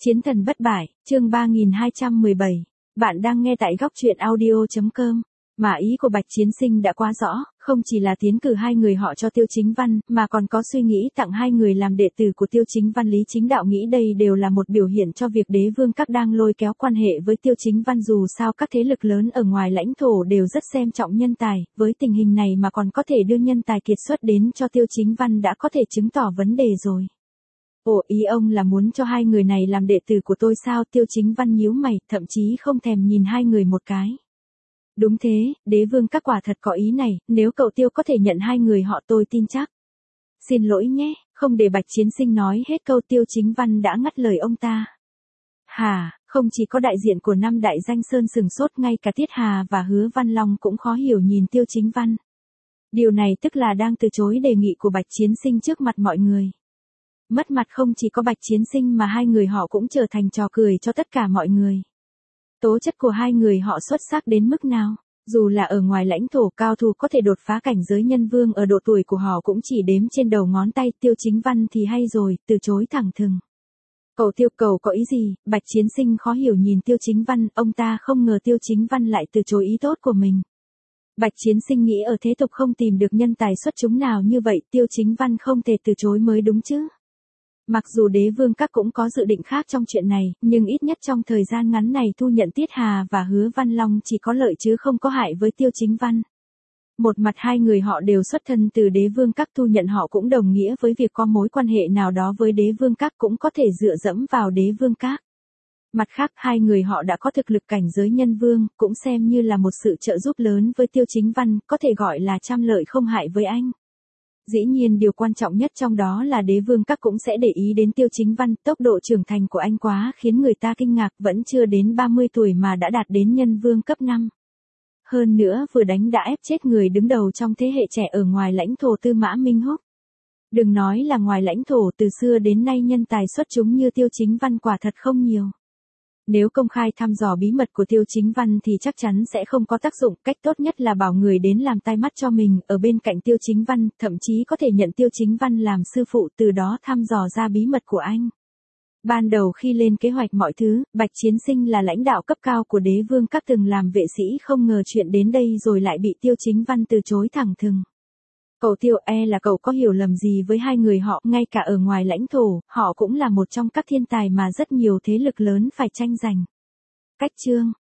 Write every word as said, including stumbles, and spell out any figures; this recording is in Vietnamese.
Chiến thần bất bại, chương ba nghìn hai trăm mười bảy. Bạn đang nghe tại góc truyện audio.com. Mà ý của Bạch Chiến Sinh đã quá rõ, không chỉ là tiến cử hai người họ cho Tiêu Chính Văn, mà còn có suy nghĩ tặng hai người làm đệ tử của Tiêu Chính Văn. Lý Chính Đạo nghĩ đây đều là một biểu hiện cho việc đế vương các đang lôi kéo quan hệ với Tiêu Chính Văn. Dù sao các thế lực lớn ở ngoài lãnh thổ đều rất xem trọng nhân tài, với tình hình này mà còn có thể đưa nhân tài kiệt xuất đến cho Tiêu Chính Văn đã có thể chứng tỏ vấn đề rồi. Ồ, ý ông là muốn cho hai người này làm đệ tử của tôi sao? Tiêu Chính Văn nhíu mày, thậm chí không thèm nhìn hai người một cái. Đúng thế, đế vương các quả thật có ý này, nếu cậu Tiêu có thể nhận hai người họ tôi tin chắc. Xin lỗi nhé, không để Bạch Chiến Sinh nói hết câu Tiêu Chính Văn đã ngắt lời ông ta. Hà, không chỉ có đại diện của năm đại danh sơn sừng sốt, ngay cả Tiết Hà và Hứa Văn Long cũng khó hiểu nhìn Tiêu Chính Văn. Điều này tức là đang từ chối đề nghị của Bạch Chiến Sinh trước mặt mọi người. Mất mặt không chỉ có Bạch Chiến Sinh mà hai người họ cũng trở thành trò cười cho tất cả mọi người. Tố chất của hai người họ xuất sắc đến mức nào? Dù là ở ngoài lãnh thổ, cao thủ có thể đột phá cảnh giới nhân vương ở độ tuổi của họ cũng chỉ đếm trên đầu ngón tay. Tiêu Chính Văn thì hay rồi, từ chối thẳng thừng. Cậu Tiêu, cậu có ý gì? Bạch Chiến Sinh khó hiểu nhìn Tiêu Chính Văn, ông ta không ngờ Tiêu Chính Văn lại từ chối ý tốt của mình. Bạch Chiến Sinh nghĩ ở thế tục không tìm được nhân tài xuất chúng nào như vậy, Tiêu Chính Văn không thể từ chối mới đúng chứ. Mặc dù đế vương các cũng có dự định khác trong chuyện này, nhưng ít nhất trong thời gian ngắn này thu nhận Tiết Hà và Hứa Văn Long chỉ có lợi chứ không có hại với Tiêu Chính Văn. Một mặt hai người họ đều xuất thân từ đế vương các, thu nhận họ cũng đồng nghĩa với việc có mối quan hệ nào đó với đế vương các, cũng có thể dựa dẫm vào đế vương các. Mặt khác, hai người họ đã có thực lực cảnh giới nhân vương, cũng xem như là một sự trợ giúp lớn với Tiêu Chính Văn, có thể gọi là trăm lợi không hại với anh. Dĩ nhiên điều quan trọng nhất trong đó là đế vương các cũng sẽ để ý đến Tiêu Chính Văn, tốc độ trưởng thành của anh quá khiến người ta kinh ngạc, vẫn chưa đến ba mươi tuổi mà đã đạt đến nhân vương cấp năm. Hơn nữa vừa đánh đã ép chết người đứng đầu trong thế hệ trẻ ở ngoài lãnh thổ Tư Mã Minh Húc. Đừng nói là ngoài lãnh thổ, từ xưa đến nay nhân tài xuất chúng như Tiêu Chính Văn quả thật không nhiều. Nếu công khai thăm dò bí mật của Tiêu Chính Văn thì chắc chắn sẽ không có tác dụng, cách tốt nhất là bảo người đến làm tai mắt cho mình, ở bên cạnh Tiêu Chính Văn, thậm chí có thể nhận Tiêu Chính Văn làm sư phụ, từ đó thăm dò ra bí mật của anh. Ban đầu khi lên kế hoạch mọi thứ, Bạch Chiến Sinh là lãnh đạo cấp cao của đế vương các từng làm vệ sĩ, không ngờ chuyện đến đây rồi lại bị Tiêu Chính Văn từ chối thẳng thừng. Cậu Tiêu, e là cậu có hiểu lầm gì với hai người họ, ngay cả ở ngoài lãnh thổ, họ cũng là một trong các thiên tài mà rất nhiều thế lực lớn phải tranh giành. Cách chương,